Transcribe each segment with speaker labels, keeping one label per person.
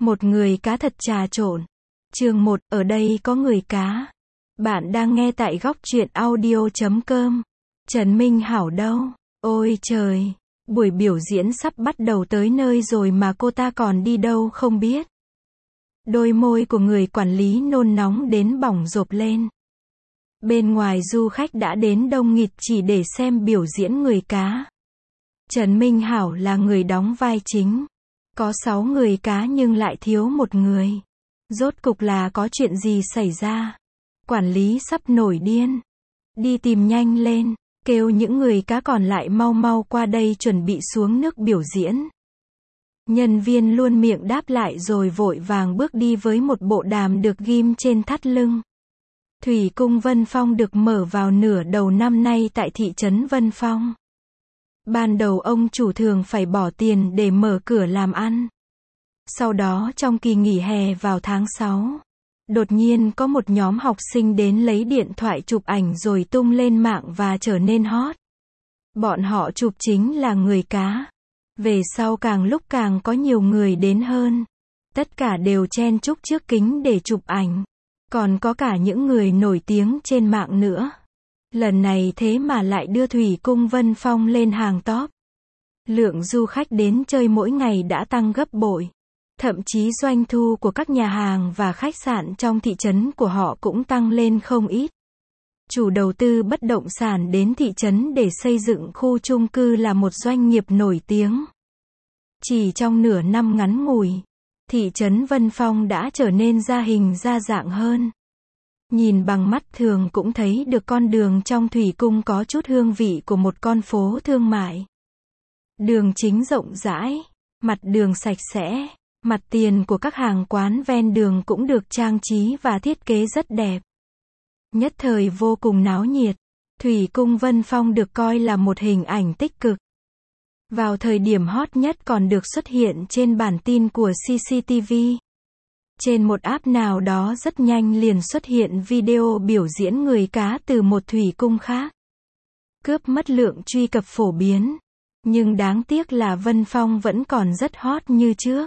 Speaker 1: Một người cá thật trà trộn. Chương 1, ở đây có người cá. Bạn đang nghe tại góc truyện audio.com. Trần Minh Hảo đâu? Ôi trời, buổi biểu diễn sắp bắt đầu tới nơi rồi mà cô ta còn đi đâu không biết. Đôi môi của người quản lý nôn nóng đến bỏng rộp lên. Bên ngoài du khách đã đến đông nghịt chỉ để xem biểu diễn người cá. Trần Minh Hảo là người đóng vai chính. Có 6 người cá nhưng lại thiếu một người. Rốt cục là có chuyện gì xảy ra? Quản lý sắp nổi điên. Đi tìm nhanh lên, kêu những người cá còn lại mau mau qua đây chuẩn bị xuống nước biểu diễn. Nhân viên luôn miệng đáp lại rồi vội vàng bước đi với một bộ đàm được ghim trên thắt lưng. Thủy cung Vân Phong được mở vào nửa đầu năm nay tại thị trấn Vân Phong. Ban đầu ông chủ thường phải bỏ tiền để mở cửa làm ăn. Sau đó trong kỳ nghỉ hè vào tháng 6, đột nhiên có một nhóm học sinh đến lấy điện thoại chụp ảnh rồi tung lên mạng và trở nên hot. Bọn họ chụp chính là người cá. Về sau càng lúc càng có nhiều người đến hơn. Tất cả đều chen chúc trước kính để chụp ảnh. Còn có cả những người nổi tiếng trên mạng nữa. Lần này thế mà lại đưa Thủy cung Vân Phong lên hàng top. Lượng du khách đến chơi mỗi ngày đã tăng gấp bội. Thậm chí doanh thu của các nhà hàng và khách sạn trong thị trấn của họ cũng tăng lên không ít. Chủ đầu tư bất động sản đến thị trấn để xây dựng khu chung cư là một doanh nghiệp nổi tiếng. Chỉ trong nửa năm ngắn ngủi, thị trấn Vân Phong đã trở nên ra hình ra dạng hơn. Nhìn bằng mắt thường cũng thấy được con đường trong thủy cung có chút hương vị của một con phố thương mại. Đường chính rộng rãi, mặt đường sạch sẽ, mặt tiền của các hàng quán ven đường cũng được trang trí và thiết kế rất đẹp. Nhất thời vô cùng náo nhiệt, Thủy cung Vân Phong được coi là một hình ảnh tích cực. Vào thời điểm hot nhất còn được xuất hiện trên bản tin của CCTV. Trên một app nào đó rất nhanh liền xuất hiện video biểu diễn người cá từ một thủy cung khác. Cướp mất lượng truy cập phổ biến. Nhưng đáng tiếc là Vân Phong vẫn còn rất hot như trước.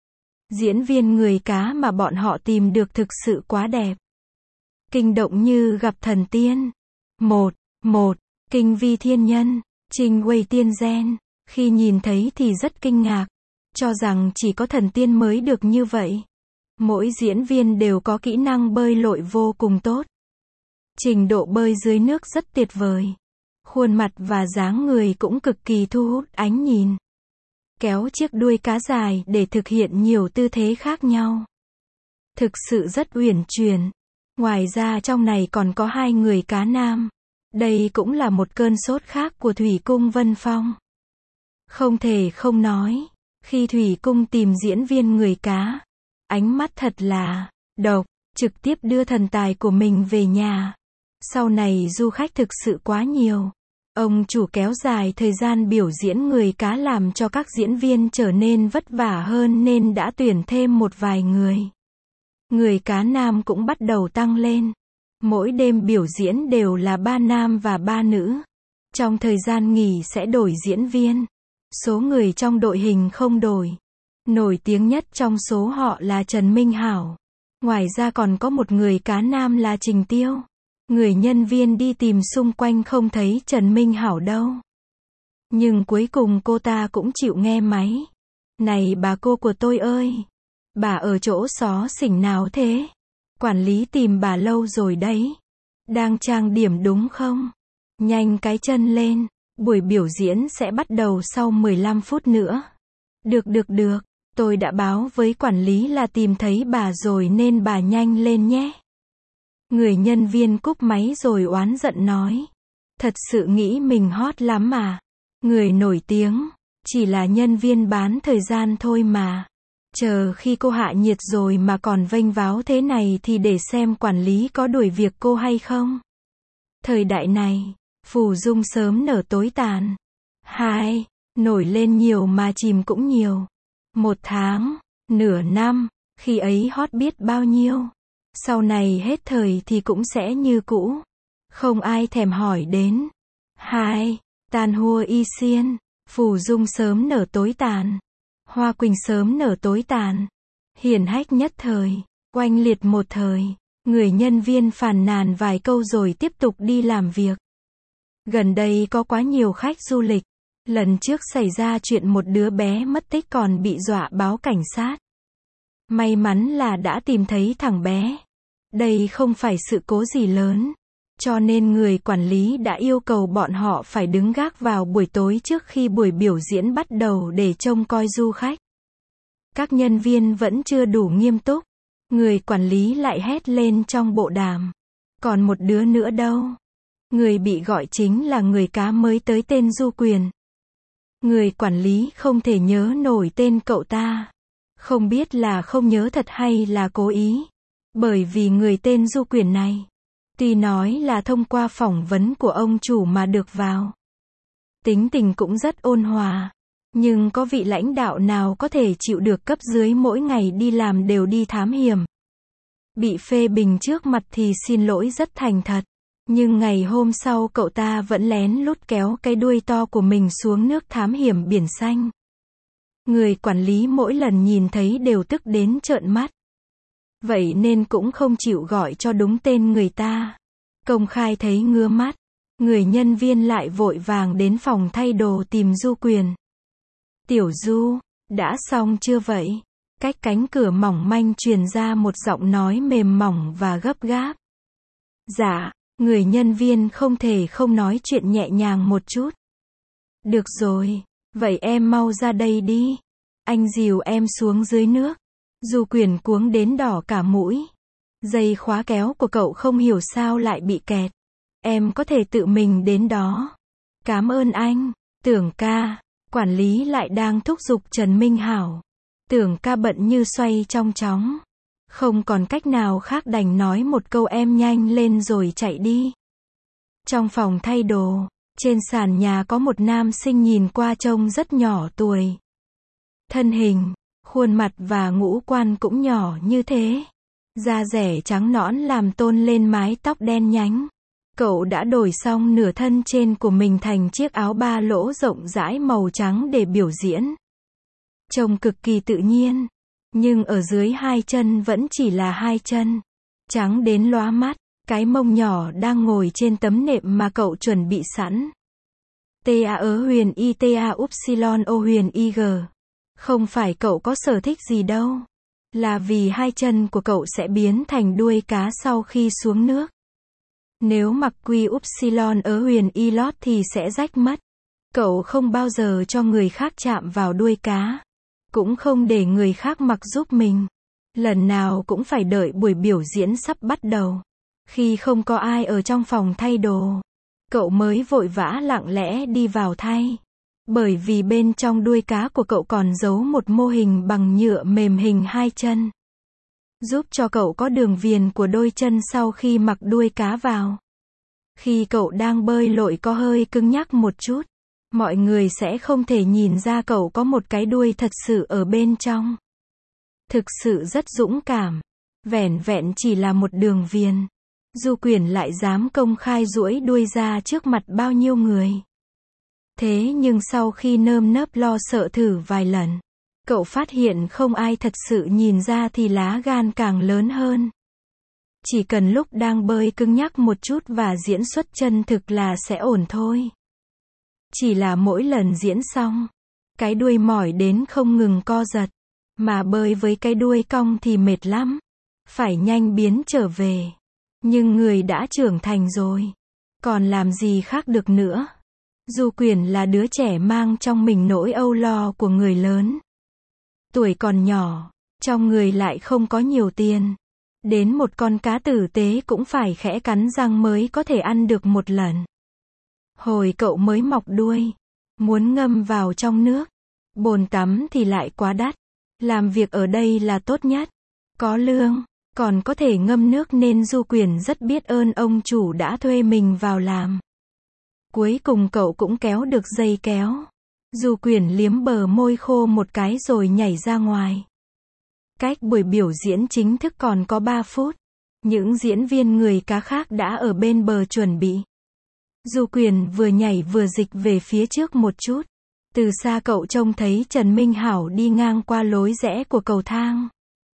Speaker 1: Diễn viên người cá mà bọn họ tìm được thực sự quá đẹp. Kinh động như gặp thần tiên. Một, Kinh Vi Thiên Nhân, Trình Huệ Tiên Gen. Khi nhìn thấy thì rất kinh ngạc. Cho rằng chỉ có thần tiên mới được như vậy. Mỗi diễn viên đều có kỹ năng bơi lội vô cùng tốt. Trình độ bơi dưới nước rất tuyệt vời. Khuôn mặt và dáng người cũng cực kỳ thu hút ánh nhìn. Kéo chiếc đuôi cá dài để thực hiện nhiều tư thế khác nhau. Thực sự rất uyển chuyển. Ngoài ra trong này còn có 2 người cá nam. Đây cũng là một cơn sốt khác của Thủy cung Vân Phong. Không thể không nói, khi Thủy cung tìm diễn viên người cá, ánh mắt thật là độc, trực tiếp đưa thần tài của mình về nhà. Sau này du khách thực sự quá nhiều. Ông chủ kéo dài thời gian biểu diễn người cá làm cho các diễn viên trở nên vất vả hơn nên đã tuyển thêm một vài người. Người cá nam cũng bắt đầu tăng lên. Mỗi đêm biểu diễn đều là 3 nam và 3 nữ. Trong thời gian nghỉ sẽ đổi diễn viên. Số người trong đội hình không đổi. Nổi tiếng nhất trong số họ là Trần Minh Hảo. Ngoài ra còn có một người cá nam là Trình Tiêu. Người nhân viên đi tìm xung quanh không thấy Trần Minh Hảo đâu. Nhưng cuối cùng cô ta cũng chịu nghe máy. Này bà cô của tôi ơi! Bà ở chỗ xó xỉnh nào thế? Quản lý tìm bà lâu rồi đấy. Đang trang điểm đúng không? Nhanh cái chân lên. Buổi biểu diễn sẽ bắt đầu sau 15 phút nữa. Được. Tôi đã báo với quản lý là tìm thấy bà rồi nên bà nhanh lên nhé. Người nhân viên cúp máy rồi oán giận nói. Thật sự nghĩ mình hot lắm mà. Người nổi tiếng, chỉ là nhân viên bán thời gian thôi mà. Chờ khi cô hạ nhiệt rồi mà còn vênh váo thế này thì để xem quản lý có đuổi việc cô hay không. Thời đại này, phù dung sớm nở tối tàn. 2. Nổi lên nhiều mà chìm cũng nhiều. 1 tháng, nửa năm, khi ấy hot biết bao nhiêu. Sau này hết thời thì cũng sẽ như cũ. Không ai thèm hỏi đến. 2. Tàn hua y xiên. Phù dung sớm nở tối tàn. Hoa quỳnh sớm nở tối tàn. Hiển hách nhất thời, oanh liệt một thời. Người nhân viên phàn nàn vài câu rồi tiếp tục đi làm việc. Gần đây có quá nhiều khách du lịch. Lần trước xảy ra chuyện một đứa bé mất tích còn bị dọa báo cảnh sát. May mắn là đã tìm thấy thằng bé. Đây không phải sự cố gì lớn. Cho nên người quản lý đã yêu cầu bọn họ phải đứng gác vào buổi tối trước khi buổi biểu diễn bắt đầu để trông coi du khách. Các nhân viên vẫn chưa đủ nghiêm túc. Người quản lý lại hét lên trong bộ đàm. Còn một đứa nữa đâu? Người bị gọi chính là người cá mới tới tên Du Quyền. Người quản lý không thể nhớ nổi tên cậu ta. Không biết là không nhớ thật hay là cố ý. Bởi vì người tên Du Quyền này, tuy nói là thông qua phỏng vấn của ông chủ mà được vào. Tính tình cũng rất ôn hòa. Nhưng có vị lãnh đạo nào có thể chịu được cấp dưới mỗi ngày đi làm đều đi thám hiểm. Bị phê bình trước mặt thì xin lỗi rất thành thật. Nhưng ngày hôm sau cậu ta vẫn lén lút kéo cái đuôi to của mình xuống nước thám hiểm biển xanh. Người quản lý mỗi lần nhìn thấy đều tức đến trợn mắt. Vậy nên cũng không chịu gọi cho đúng tên người ta. Công khai thấy ngứa mắt. Người nhân viên lại vội vàng đến phòng thay đồ tìm Du Quyền. Tiểu Du, đã xong chưa vậy? Cách cánh cửa mỏng manh truyền ra một giọng nói mềm mỏng và gấp gáp. Dạ, người nhân viên không thể không nói chuyện nhẹ nhàng một chút. Được rồi, vậy em mau ra đây đi. Anh dìu em xuống dưới nước. Du Quyền cuống đến đỏ cả mũi. Dây khóa kéo của cậu không hiểu sao lại bị kẹt. Em có thể tự mình đến đó. Cảm ơn anh, Tưởng ca. Quản lý lại đang thúc giục Trần Minh Hảo. Tưởng ca bận như xoay trong chóng. Không còn cách nào khác đành nói một câu em nhanh lên rồi chạy đi. Trong phòng thay đồ, trên sàn nhà có một nam sinh nhìn qua trông rất nhỏ tuổi. Thân hình, khuôn mặt và ngũ quan cũng nhỏ như thế. Da rẻ trắng nõn làm tôn lên mái tóc đen nhánh. Cậu đã đổi xong nửa thân trên của mình thành chiếc áo ba lỗ rộng rãi màu trắng để biểu diễn. Trông cực kỳ tự nhiên. Nhưng ở dưới hai chân vẫn chỉ là hai chân. Trắng đến lóa mắt. Cái mông nhỏ đang ngồi trên tấm nệm mà cậu chuẩn bị sẵn. Ta ớ huyền y ta upsilon o huyền y g. Không phải cậu có sở thích gì đâu. Là vì hai chân của cậu sẽ biến thành đuôi cá sau khi xuống nước. Nếu mặc quy upsilon ớ huyền y lót thì sẽ rách mất. Cậu không bao giờ cho người khác chạm vào đuôi cá. Cũng không để người khác mặc giúp mình. Lần nào cũng phải đợi buổi biểu diễn sắp bắt đầu. Khi không có ai ở trong phòng thay đồ, cậu mới vội vã lặng lẽ đi vào thay. Bởi vì bên trong đuôi cá của cậu còn giấu một mô hình bằng nhựa mềm hình hai chân. Giúp cho cậu có đường viền của đôi chân sau khi mặc đuôi cá vào. Khi cậu đang bơi lội có hơi cứng nhắc một chút, mọi người sẽ không thể nhìn ra cậu có một cái đuôi thật sự ở bên trong. Thực sự rất dũng cảm. Vẻn vẹn chỉ là một đường viền. Du Quyền lại dám công khai duỗi đuôi ra trước mặt bao nhiêu người. Thế nhưng sau khi nơm nớp lo sợ thử vài lần, cậu phát hiện không ai thật sự nhìn ra thì lá gan càng lớn hơn. Chỉ cần lúc đang bơi cứng nhắc một chút và diễn xuất chân thực là sẽ ổn thôi. Chỉ là mỗi lần diễn xong, cái đuôi mỏi đến không ngừng co giật. Mà bơi với cái đuôi cong thì mệt lắm. Phải nhanh biến trở về. Nhưng người đã trưởng thành rồi. Còn làm gì khác được nữa. Du Quyền là đứa trẻ mang trong mình nỗi âu lo của người lớn. Tuổi còn nhỏ, trong người lại không có nhiều tiền. Đến một con cá tử tế cũng phải khẽ cắn răng mới có thể ăn được một lần. Hồi cậu mới mọc đuôi, muốn ngâm vào trong nước. Bồn tắm thì lại quá đắt. Làm việc ở đây là tốt nhất. Có lương, còn có thể ngâm nước nên Du Quyền rất biết ơn ông chủ đã thuê mình vào làm. Cuối cùng cậu cũng kéo được dây kéo. Du Quyền liếm bờ môi khô một cái rồi nhảy ra ngoài. Cách buổi biểu diễn chính thức còn có 3 phút. Những diễn viên người cá khác đã ở bên bờ chuẩn bị. Du Quyền vừa nhảy vừa dịch về phía trước một chút. Từ xa cậu trông thấy Trần Minh Hảo đi ngang qua lối rẽ của cầu thang.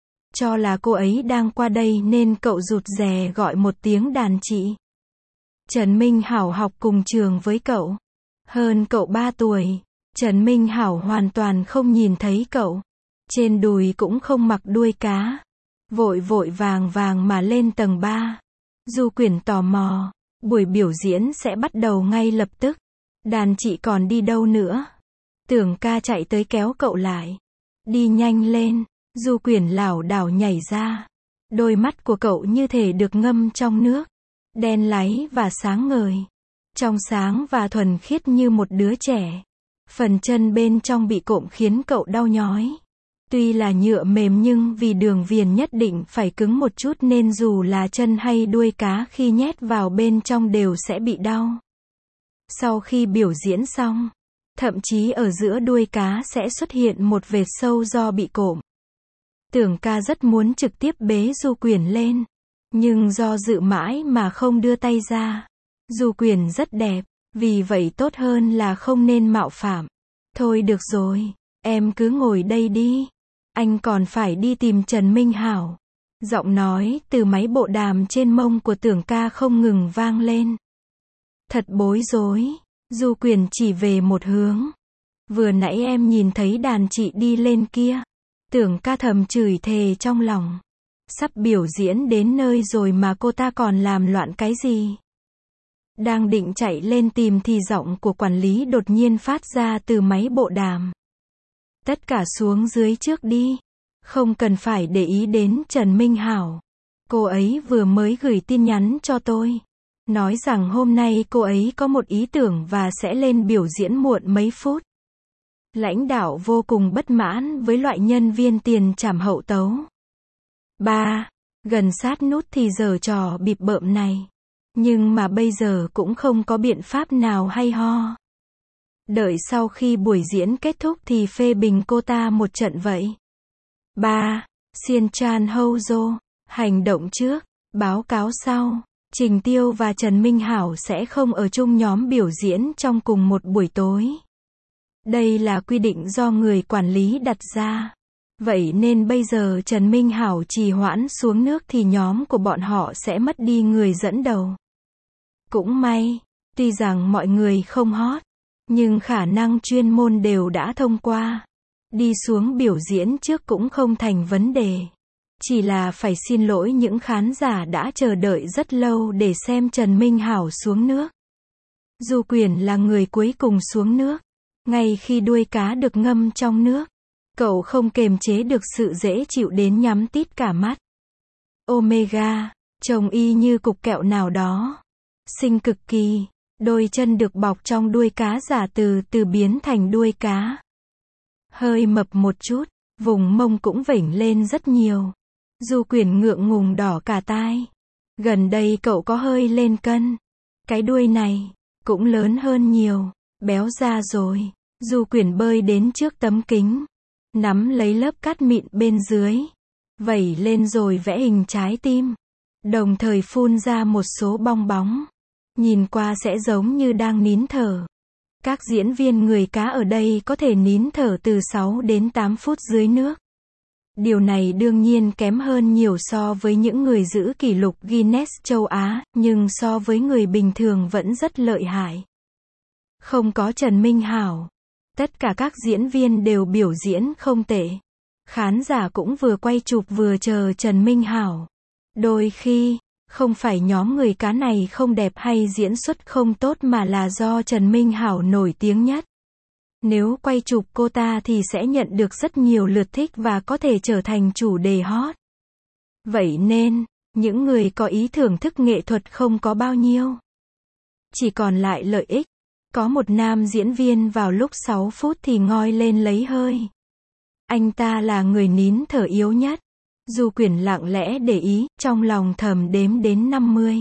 Speaker 1: cho là cô ấy đang qua đây nên cậu rụt rè gọi một tiếng đàn chị. Trần Minh Hảo học cùng trường với cậu. Hơn cậu 3 tuổi. Trần Minh Hảo hoàn toàn không nhìn thấy cậu. Trên đùi cũng không mặc đuôi cá. Vội vội vàng vàng mà lên tầng 3. Du Quyển tò mò. Buổi biểu diễn sẽ bắt đầu ngay lập tức. Đàn chị còn đi đâu nữa? Tưởng ca chạy tới kéo cậu lại. Đi nhanh lên. Du Quyển lảo đảo nhảy ra. Đôi mắt của cậu như thể được ngâm trong nước. Đen láy và sáng ngời. Trong sáng và thuần khiết như một đứa trẻ. Phần chân bên trong bị cộm khiến cậu đau nhói. Tuy là nhựa mềm nhưng vì đường viền nhất định phải cứng một chút nên dù là chân hay đuôi cá khi nhét vào bên trong đều sẽ bị đau. Sau khi biểu diễn xong, thậm chí ở giữa đuôi cá sẽ xuất hiện một vệt sâu do bị cộm. Tưởng ca rất muốn trực tiếp bế Du Quyển lên, nhưng do dự mãi mà không đưa tay ra. Du Quyển rất đẹp, vì vậy tốt hơn là không nên mạo phạm. Thôi được rồi, em cứ ngồi đây đi. Anh còn phải đi tìm Trần Minh Hảo. Giọng nói từ máy bộ đàm trên mông của Tưởng ca không ngừng vang lên. Thật bối rối. Du Quyển chỉ về một hướng. Vừa nãy em nhìn thấy đàn chị đi lên kia. Tưởng ca thầm chửi thề trong lòng. Sắp biểu diễn đến nơi rồi mà cô ta còn làm loạn cái gì? Đang định chạy lên tìm thì giọng của quản lý đột nhiên phát ra từ máy bộ đàm. Tất cả xuống dưới trước đi. Không cần phải để ý đến Trần Minh Hảo. Cô ấy vừa mới gửi tin nhắn cho tôi. Nói rằng hôm nay cô ấy có một ý tưởng và sẽ lên biểu diễn muộn mấy phút. Lãnh đạo vô cùng bất mãn với loại nhân viên tiền trảm hậu tấu. 3. Gần sát nút thì giở trò bịp bợm này. Nhưng mà bây giờ cũng không có biện pháp nào hay ho. Đợi sau khi buổi diễn kết thúc thì phê bình cô ta một trận vậy. 3. Xiên Chan Hozo. Hành động trước, báo cáo sau. Trình Tiêu và Trần Minh Hảo sẽ không ở chung nhóm biểu diễn trong cùng một buổi tối. Đây là quy định do người quản lý đặt ra. Vậy nên bây giờ Trần Minh Hảo trì hoãn xuống nước thì nhóm của bọn họ sẽ mất đi người dẫn đầu. Cũng may, tuy rằng mọi người không hot, nhưng khả năng chuyên môn đều đã thông qua. Đi xuống biểu diễn trước cũng không thành vấn đề. Chỉ là phải xin lỗi những khán giả đã chờ đợi rất lâu để xem Trần Minh Hảo xuống nước. Du Quyển là người cuối cùng xuống nước. Ngay khi đuôi cá được ngâm trong nước, cậu không kềm chế được sự dễ chịu đến nhắm tít cả mắt. Omega, trông y như cục kẹo nào đó. Xinh cực kỳ. Đôi chân được bọc trong đuôi cá giả từ từ biến thành đuôi cá. Hơi mập một chút, vùng mông cũng vểnh lên rất nhiều. Du Quyển ngượng ngùng đỏ cả tai. Gần đây cậu có hơi lên cân. Cái đuôi này cũng lớn hơn nhiều, béo ra rồi. Du Quyển bơi đến trước tấm kính, nắm lấy lớp cát mịn bên dưới, vẩy lên rồi vẽ hình trái tim, đồng thời phun ra một số bong bóng. Nhìn qua sẽ giống như đang nín thở. Các diễn viên người cá ở đây có thể nín thở từ 6 đến 8 phút dưới nước. Điều này đương nhiên kém hơn nhiều so với những người giữ kỷ lục Guinness châu Á, nhưng so với người bình thường vẫn rất lợi hại. Không có Trần Minh Hảo, tất cả các diễn viên đều biểu diễn không tệ. Khán giả cũng vừa quay chụp vừa chờ Trần Minh Hảo. Đôi khi, không phải nhóm người cá này không đẹp hay diễn xuất không tốt mà là do Trần Minh Hảo nổi tiếng nhất. Nếu quay chụp cô ta thì sẽ nhận được rất nhiều lượt thích và có thể trở thành chủ đề hot. Vậy nên, những người có ý thưởng thức nghệ thuật không có bao nhiêu. Chỉ còn lại lợi ích. Có một nam diễn viên vào lúc 6 phút thì ngoi lên lấy hơi. Anh ta là người nín thở yếu nhất. Du Quyển lặng lẽ để ý, trong lòng thầm đếm đến 50.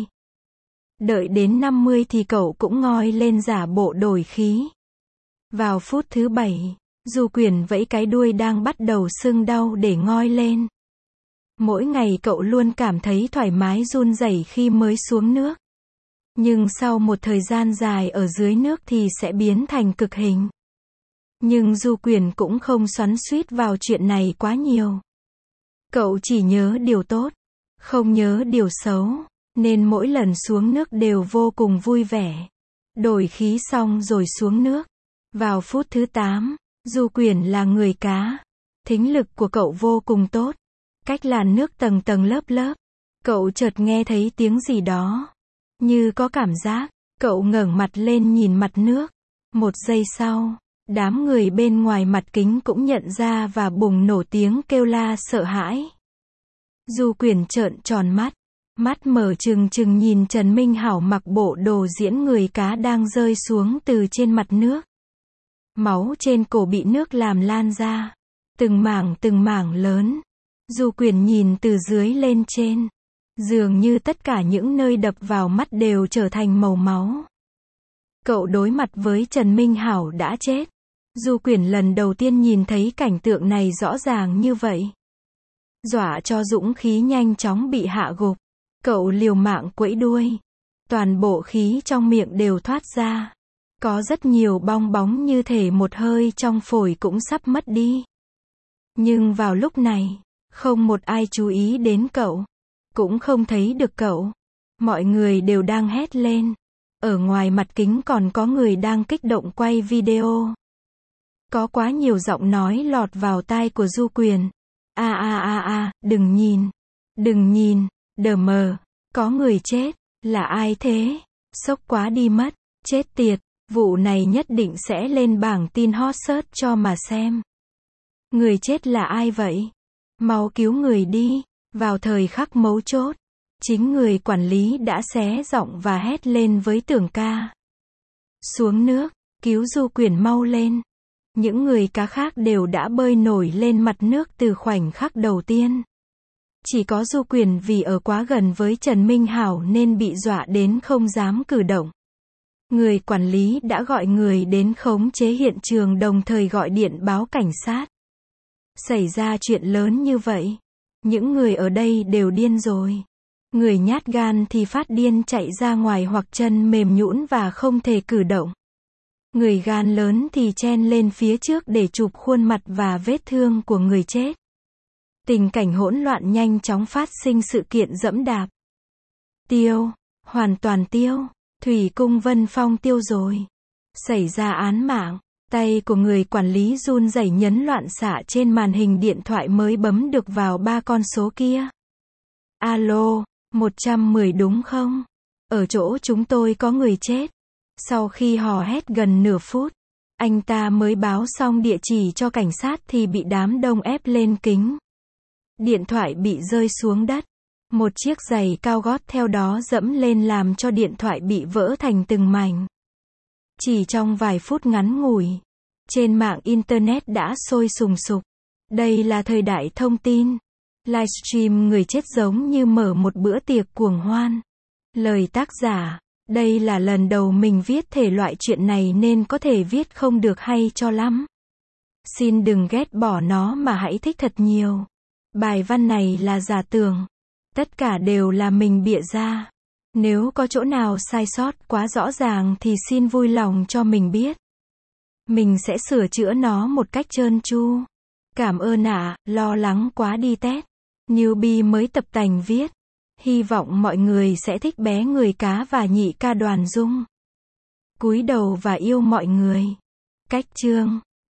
Speaker 1: Đợi đến 50 thì cậu cũng ngoi lên giả bộ đổi khí. Vào phút thứ 7, Du Quyển vẫy cái đuôi đang bắt đầu sưng đau để ngoi lên. Mỗi ngày cậu luôn cảm thấy thoải mái run rẩy khi mới xuống nước. Nhưng sau một thời gian dài ở dưới nước thì sẽ biến thành cực hình. Nhưng Du Quyển cũng không xoắn xuýt vào chuyện này quá nhiều. Cậu chỉ nhớ điều tốt, không nhớ điều xấu, nên mỗi lần xuống nước đều vô cùng vui vẻ. Đổi khí xong rồi xuống nước. Vào phút thứ 8, Du Quyển là người cá. Thính lực của cậu vô cùng tốt. Cách làn nước tầng tầng lớp lớp. Cậu chợt nghe thấy tiếng gì đó. Như có cảm giác. Cậu ngẩng mặt lên nhìn mặt nước. Một giây sau, đám người bên ngoài mặt kính cũng nhận ra và bùng nổ tiếng kêu la sợ hãi. Du Quyển trợn tròn mắt. Mắt mở trừng trừng nhìn Trần Minh Hảo mặc bộ đồ diễn người cá đang rơi xuống từ trên mặt nước. Máu trên cổ bị nước làm lan ra. Từng mảng lớn. Du Quyển nhìn từ dưới lên trên. Dường như tất cả những nơi đập vào mắt đều trở thành màu máu. Cậu đối mặt với Trần Minh Hảo đã chết. Du Quyển lần đầu tiên nhìn thấy cảnh tượng này rõ ràng như vậy. Dọa cho dũng khí nhanh chóng bị hạ gục. Cậu liều mạng quẫy đuôi. Toàn bộ khí trong miệng đều thoát ra. Có rất nhiều bong bóng như thể một hơi trong phổi cũng sắp mất đi. Nhưng vào lúc này, không một ai chú ý đến cậu. Cũng không thấy được cậu. Mọi người đều đang hét lên. Ở ngoài mặt kính còn có người đang kích động quay video. Có quá nhiều giọng nói lọt vào tai của Du Quyển. Đừng nhìn. Đừng nhìn. Đờ mờ. Có người chết. Là ai thế? Sốc quá đi mất. Chết tiệt. Vụ này nhất định sẽ lên bảng tin hot search cho mà xem. Người chết là ai vậy? Mau cứu người đi. Vào thời khắc mấu chốt, chính người quản lý đã xé giọng và hét lên với Tưởng Ca. Xuống nước, cứu Du Quyển mau lên. Những người cá khác đều đã bơi nổi lên mặt nước từ khoảnh khắc đầu tiên. Chỉ có Du Quyển vì ở quá gần với Trần Minh Hảo nên bị dọa đến không dám cử động. Người quản lý đã gọi người đến khống chế hiện trường đồng thời gọi điện báo cảnh sát. Xảy ra chuyện lớn như vậy. Những người ở đây đều điên rồi. Người nhát gan thì phát điên chạy ra ngoài hoặc chân mềm nhũn và không thể cử động. Người gan lớn thì chen lên phía trước để chụp khuôn mặt và vết thương của người chết. Tình cảnh hỗn loạn nhanh chóng phát sinh sự kiện dẫm đạp. Tiêu. Hoàn toàn tiêu. Thủy Cung Vân Phong tiêu rồi. Xảy ra án mạng. Tay của người quản lý run rẩy nhấn loạn xạ trên màn hình điện thoại mới bấm được vào 3 con số kia. Alo, 110 đúng không? Ở chỗ chúng tôi có người chết. Sau khi hò hét gần nửa phút, anh ta mới báo xong địa chỉ cho cảnh sát thì bị đám đông ép lên kính. Điện thoại bị rơi xuống đất. Một chiếc giày cao gót theo đó dẫm lên làm cho điện thoại bị vỡ thành từng mảnh. Chỉ trong vài phút ngắn ngủi, trên mạng Internet đã sôi sùng sục. Đây là thời đại thông tin. Livestream người chết giống như mở một bữa tiệc cuồng hoan. Lời tác giả, đây là lần đầu mình viết thể loại chuyện này nên có thể viết không được hay cho lắm. Xin đừng ghét bỏ nó mà hãy thích thật nhiều. Bài văn này là giả tưởng. Tất cả đều là mình bịa ra. Nếu có chỗ nào sai sót quá rõ ràng thì xin vui lòng cho mình biết. Mình sẽ sửa chữa nó một cách trơn tru. Cảm ơn ạ, lo lắng quá đi tét. Newbie mới tập tành viết. Hy vọng mọi người sẽ thích bé người cá và nhị ca Đoàn Dung. Cúi đầu và yêu mọi người. Cách chương